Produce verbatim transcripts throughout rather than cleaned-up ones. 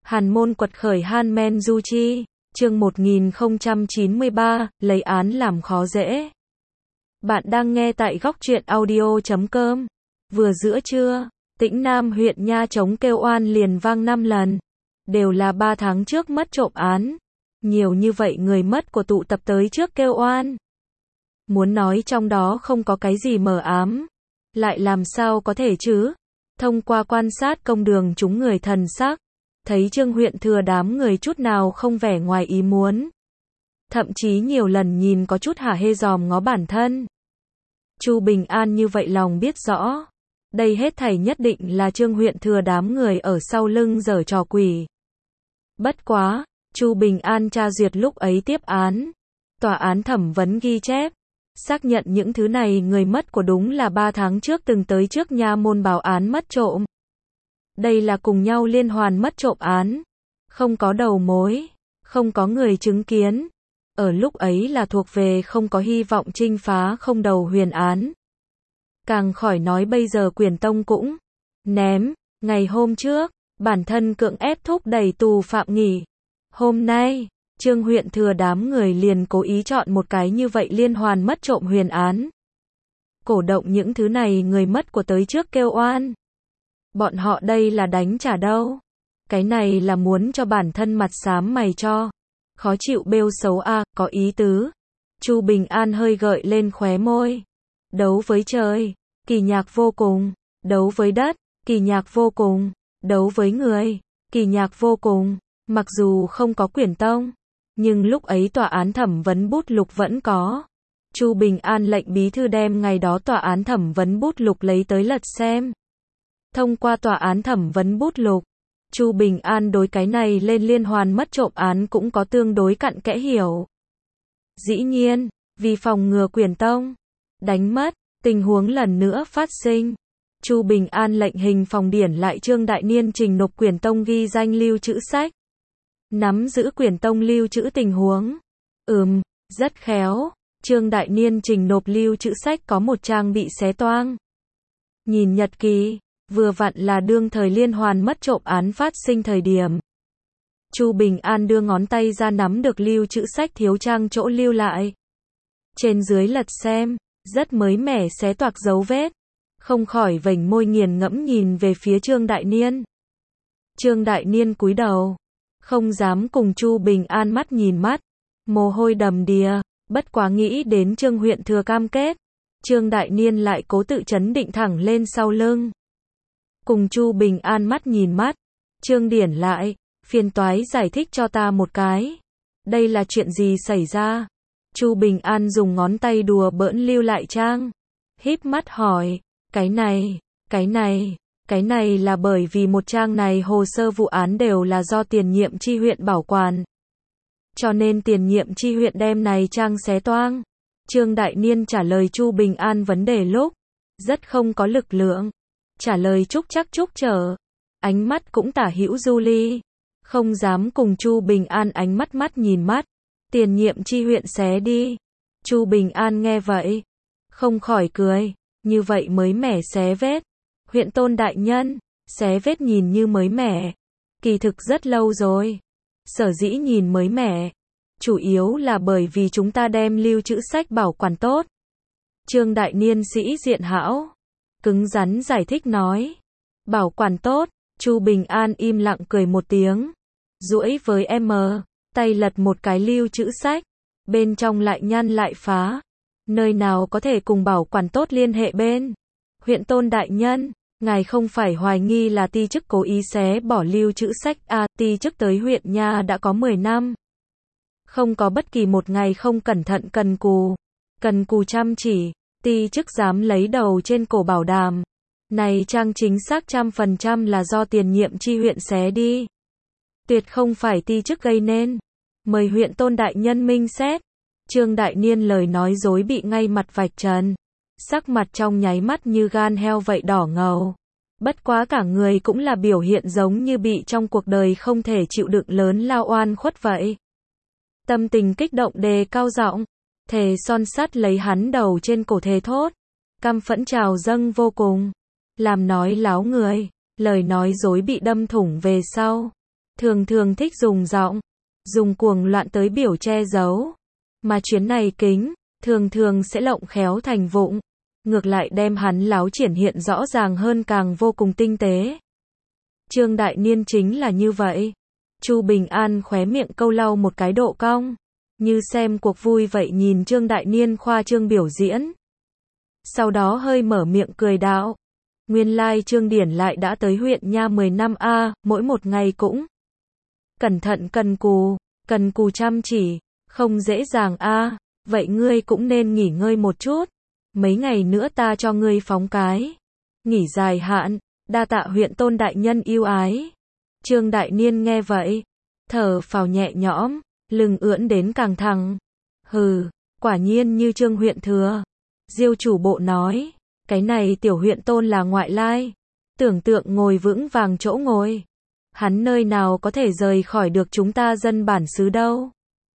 Hàn môn quật khởi Han Men Du Chi, chương một nghìn không trăm chín mươi ba, lấy án làm khó dễ. Bạn đang nghe tại góc truyện audio chấm com. Vừa giữa trưa, Tĩnh Nam huyện Nha Trống kêu oan liền vang năm lần. Đều là ba tháng trước mất trộm án. Nhiều như vậy người mất của tụ tập tới trước kêu oan. Muốn nói trong đó không có cái gì mờ ám. Lại làm sao có thể chứ? Thông qua quan sát công đường chúng người thần sắc, thấy Trương huyện thừa đám người chút nào không vẻ ngoài ý muốn. Thậm chí nhiều lần nhìn có chút hả hê dòm ngó bản thân. Chu Bình An như vậy lòng biết rõ. Đây hết thảy nhất định là Trương huyện thừa đám người ở sau lưng giở trò quỷ. Bất quá, Chu Bình An tra duyệt lúc ấy tiếp án. Tòa án thẩm vấn ghi chép. Xác nhận những thứ này người mất của đúng là ba tháng trước từng tới trước nha môn báo án mất trộm. Đây là cùng nhau liên hoàn mất trộm án. Không có đầu mối, không có người chứng kiến. Ở lúc ấy là thuộc về không có hy vọng trinh phá không đầu huyền án. Càng khỏi nói bây giờ Quyền Tông cũng ném. Ngày hôm trước, bản thân cưỡng ép thúc đẩy tù phạm nghỉ. Hôm nay, Trương huyện thừa đám người liền cố ý chọn một cái như vậy liên hoàn mất trộm huyền án. Cổ động những thứ này người mất của tới trước kêu oan. Bọn họ đây là đánh trả đâu. Cái này là muốn cho bản thân mặt xám mày cho. Khó chịu bêu xấu a, à, có ý tứ. Chu Bình An hơi gợi lên khóe môi. Đấu với trời, kỳ nhạc vô cùng. Đấu với đất, kỳ nhạc vô cùng. Đấu với người, kỳ nhạc vô cùng. Mặc dù không có Quyền Tông, nhưng lúc ấy tòa án thẩm vấn bút lục vẫn có. Chu Bình An lệnh bí thư đem ngày đó tòa án thẩm vấn bút lục lấy tới lật xem. Thông qua tòa án thẩm vấn bút lục, Chu Bình An đối cái này lên liên hoàn mất trộm án cũng có tương đối cặn kẽ hiểu. Dĩ nhiên, vì phòng ngừa Quyền Tông đánh mất, tình huống lần nữa phát sinh. Chu Bình An lệnh hình phòng điển lại Trương Đại Niên trình nộp Quyền Tông ghi danh lưu trữ sách. Nắm giữ Quyền Tông lưu trữ tình huống. Ừm, rất khéo. Trương Đại Niên trình nộp lưu trữ sách có một trang bị xé toang. Nhìn nhật ký, vừa vặn là đương thời liên hoàn mất trộm án phát sinh thời điểm. Chu Bình An đưa ngón tay ra nắm được lưu trữ sách thiếu trang chỗ lưu lại. Trên dưới lật xem, rất mới mẻ xé toạc dấu vết. Không khỏi vểnh môi nghiền ngẫm nhìn về phía Trương Đại Niên. Trương Đại Niên cúi đầu. Không dám cùng Chu Bình An mắt nhìn mắt. Mồ hôi đầm đìa, bất quá nghĩ đến Trương huyện thừa cam kết. Trương Đại Niên lại cố tự chấn định thẳng lên sau lưng. Cùng Chu Bình An mắt nhìn mắt. Trương điển lại, phiền toái giải thích cho ta một cái. Đây là chuyện gì xảy ra? Chu Bình An dùng ngón tay đùa bỡn lưu lại trang. Híp mắt hỏi, cái này, cái này, cái này là bởi vì một trang này hồ sơ vụ án đều là do tiền nhiệm chi huyện bảo quản. Cho nên tiền nhiệm chi huyện đem này trang xé toang. Trương Đại Niên trả lời Chu Bình An vấn đề lúc rất không có lực lượng. Trả lời trúc chắc trúc trở. Ánh mắt cũng tả hữu du ly. Không dám cùng Chu Bình An ánh mắt mắt nhìn mắt. Tiền nhiệm chi huyện xé đi. Chu Bình An nghe vậy. Không khỏi cười. Như vậy mới mẻ xé vết. Huyện tôn đại nhân. Xé vết nhìn như mới mẻ. Kỳ thực rất lâu rồi. Sở dĩ nhìn mới mẻ. Chủ yếu là bởi vì chúng ta đem lưu trữ sách bảo quản tốt. Trương Đại Niên sĩ diện hão. Cứng rắn giải thích nói. Bảo quản tốt. Chu Bình An im lặng cười một tiếng. Duỗi với em, tay lật một cái lưu trữ sách. Bên trong lại nhăn lại phá. Nơi nào có thể cùng bảo quản tốt liên hệ bên. Huyện tôn đại nhân, ngài không phải hoài nghi là ty chức cố ý xé bỏ lưu trữ sách à, ty chức tới huyện Nha đã có mười năm. Không có bất kỳ một ngày không cẩn thận cần cù. Cần cù chăm chỉ, ty chức dám lấy đầu trên cổ bảo đảm. Này trang chính xác trăm phần trăm là do tiền nhiệm chi huyện xé đi. Tuyệt không phải ty chức gây nên. Mời huyện tôn đại nhân minh xét. Trương Đại Niên lời nói dối bị ngay mặt vạch trần. Sắc mặt trong nháy mắt như gan heo vậy đỏ ngầu. Bất quá cả người cũng là biểu hiện giống như bị trong cuộc đời không thể chịu đựng lớn lao oan khuất vậy. Tâm tình kích động đề cao giọng. Thề son sắt lấy hắn đầu trên cổ thề thốt. Căm phẫn trào dâng vô cùng. Làm nói láo người. Lời nói dối bị đâm thủng về sau. thường thường thích dùng giọng, dùng cuồng loạn tới biểu che giấu. Mà chuyến này kính, thường thường sẽ lộng khéo thành vụng, ngược lại đem hắn láo triển hiện rõ ràng hơn càng vô cùng tinh tế. Trương Đại Niên chính là như vậy. Chu Bình An khóe miệng câu lau một cái độ cong, như xem cuộc vui vậy nhìn Trương Đại Niên khoa trương biểu diễn. Sau đó hơi mở miệng cười đạo, nguyên lai Trương Điển lại đã tới huyện nha mười năm a, mỗi một ngày cũng cẩn thận cần cù, cần cù chăm chỉ, không dễ dàng a, vậy ngươi cũng nên nghỉ ngơi một chút, mấy ngày nữa ta cho ngươi phóng cái nghỉ dài hạn, đa tạ huyện tôn đại nhân yêu ái. Trương Đại Niên nghe vậy, thở phào nhẹ nhõm, lưng ưỡn đến càng thẳng. Hừ, quả nhiên như Trương huyện thừa. Diêu chủ bộ nói, cái này tiểu huyện tôn là ngoại lai, tưởng tượng ngồi vững vàng chỗ ngồi. Hắn nơi nào có thể rời khỏi được chúng ta dân bản xứ đâu.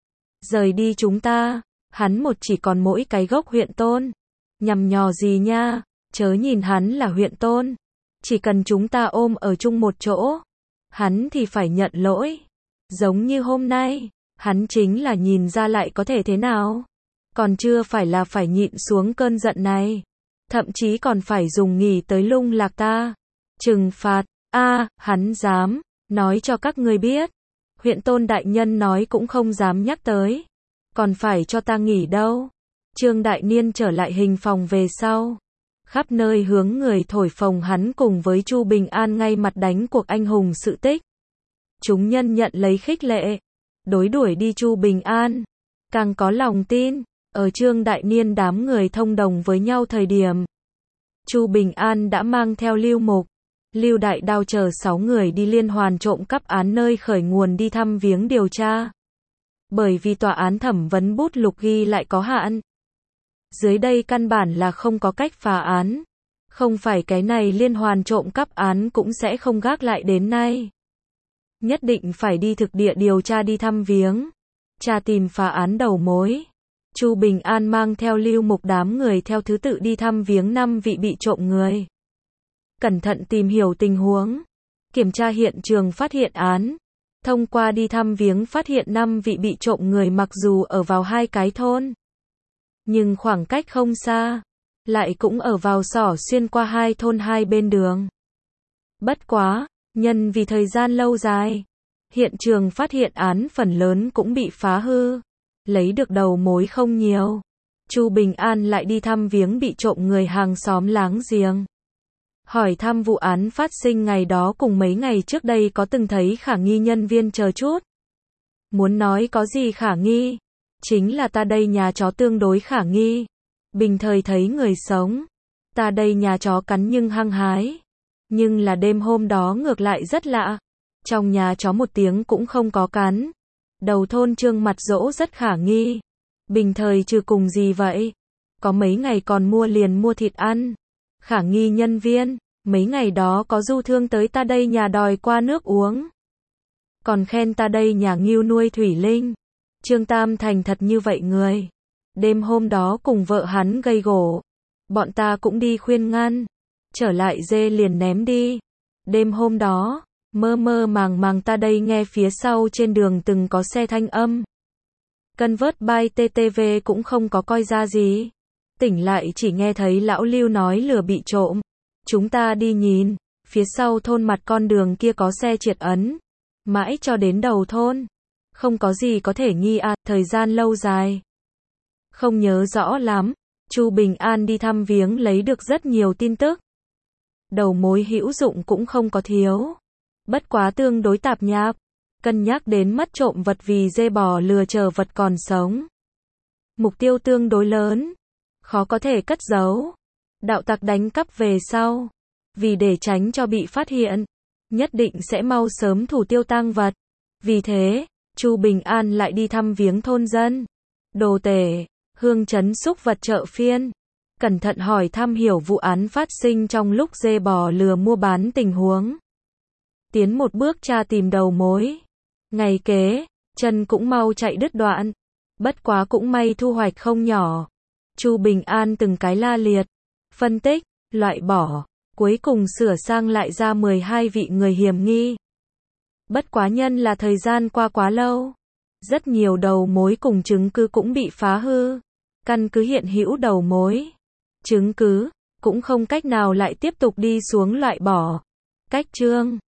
Rời đi chúng ta, hắn một chỉ còn mỗi cái gốc huyện tôn. Nhằm nhò gì nha, chớ nhìn hắn là huyện tôn. Chỉ cần chúng ta ôm ở chung một chỗ, hắn thì phải nhận lỗi. Giống như hôm nay, hắn chính là nhìn ra lại có thể thế nào. Còn chưa phải là phải nhịn xuống cơn giận này. Thậm chí còn phải dùng nghỉ tới lung lạc ta. Trừng phạt, a hắn dám, nói cho các ngươi biết. Huyện tôn đại nhân nói cũng không dám nhắc tới. Còn phải cho ta nghỉ đâu. Trương Đại Niên trở lại hình phòng về sau. Khắp nơi hướng người thổi phồng hắn cùng với Chu Bình An ngay mặt đánh cuộc anh hùng sự tích. Chúng nhân nhận lấy khích lệ, đối đuổi đi Chu Bình An, càng có lòng tin. Ở Trương Đại Niên đám người thông đồng với nhau thời điểm, Chu Bình An đã mang theo Lưu Mục, Lưu Đại Đao chờ sáu người đi liên hoàn trộm cắp án nơi khởi nguồn đi thăm viếng điều tra. Bởi vì tòa án thẩm vấn bút lục ghi lại có hạn. Dưới đây căn bản là không có cách phá án. Không phải cái này liên hoàn trộm cắp án cũng sẽ không gác lại đến nay. Nhất định phải đi thực địa điều tra đi thăm viếng, tra tìm phá án đầu mối. Chu Bình An mang theo Lưu Mục đám người theo thứ tự đi thăm viếng năm vị bị trộm người. Cẩn thận tìm hiểu tình huống, kiểm tra hiện trường phát hiện án. Thông qua đi thăm viếng phát hiện năm vị bị trộm người mặc dù ở vào hai cái thôn, nhưng khoảng cách không xa, lại cũng ở vào sỏ xuyên qua hai thôn hai bên đường. Bất quá, nhân vì thời gian lâu dài, hiện trường phát hiện án phần lớn cũng bị phá hư, lấy được đầu mối không nhiều. Chu Bình An lại đi thăm viếng bị trộm người hàng xóm láng giềng. Hỏi thăm vụ án phát sinh ngày đó cùng mấy ngày trước đây có từng thấy khả nghi nhân viên chờ chút. Muốn nói có gì khả nghi, chính là ta đây nhà chó tương đối khả nghi. Bình thời thấy người sống, ta đây nhà chó cắn nhưng hăng hái. Nhưng là đêm hôm đó ngược lại rất lạ. Trong nhà chó một tiếng cũng không có cắn. Đầu thôn Trương mặt dỗ rất khả nghi. Bình thời trừ cùng gì vậy? Có mấy ngày còn mua liền mua thịt ăn. Khả nghi nhân viên, mấy ngày đó có du thương tới ta đây nhà đòi qua nước uống. Còn khen ta đây nhà ngưu nuôi thủy linh. Trương Tam thành thật như vậy người. Đêm hôm đó cùng vợ hắn gây gổ. Bọn ta cũng đi khuyên ngăn. Trở lại dê liền ném đi. Đêm hôm đó, mơ mơ màng màng ta đây nghe phía sau trên đường từng có xe thanh âm. Cân vớt bay tê tê vê cũng không có coi ra gì. Tỉnh lại chỉ nghe thấy lão Lưu nói lừa bị trộm. Chúng ta đi nhìn, phía sau thôn mặt con đường kia có xe triệt ấn. Mãi cho đến đầu thôn. Không có gì có thể nghi à, thời gian lâu dài. Không nhớ rõ lắm, Chu Bình An đi thăm viếng lấy được rất nhiều tin tức. Đầu mối hữu dụng cũng không có thiếu. Bất quá tương đối tạp nhạp. Cân nhắc đến mất trộm vật vì dê bò lừa chờ vật còn sống. Mục tiêu tương đối lớn. Khó có thể cất giấu. Đạo tặc đánh cắp về sau. Vì để tránh cho bị phát hiện. Nhất định sẽ mau sớm thủ tiêu tang vật. Vì thế, Chu Bình An lại đi thăm viếng thôn dân. Đồ tể, hương trấn xúc vật chợ phiên. Cẩn thận hỏi thăm hiểu vụ án phát sinh trong lúc dê bò lừa mua bán tình huống. Tiến một bước tra tìm đầu mối. Ngày kế, chân cũng mau chạy đứt đoạn. Bất quá cũng may thu hoạch không nhỏ. Chu Bình An từng cái la liệt, phân tích, loại bỏ, cuối cùng sửa sang lại ra mười hai vị người hiểm nghi. Bất quá nhân là thời gian qua quá lâu. Rất nhiều đầu mối cùng chứng cứ cũng bị phá hư. Căn cứ hiện hữu đầu mối, chứng cứ, cũng không cách nào lại tiếp tục đi xuống loại bỏ. Cách chương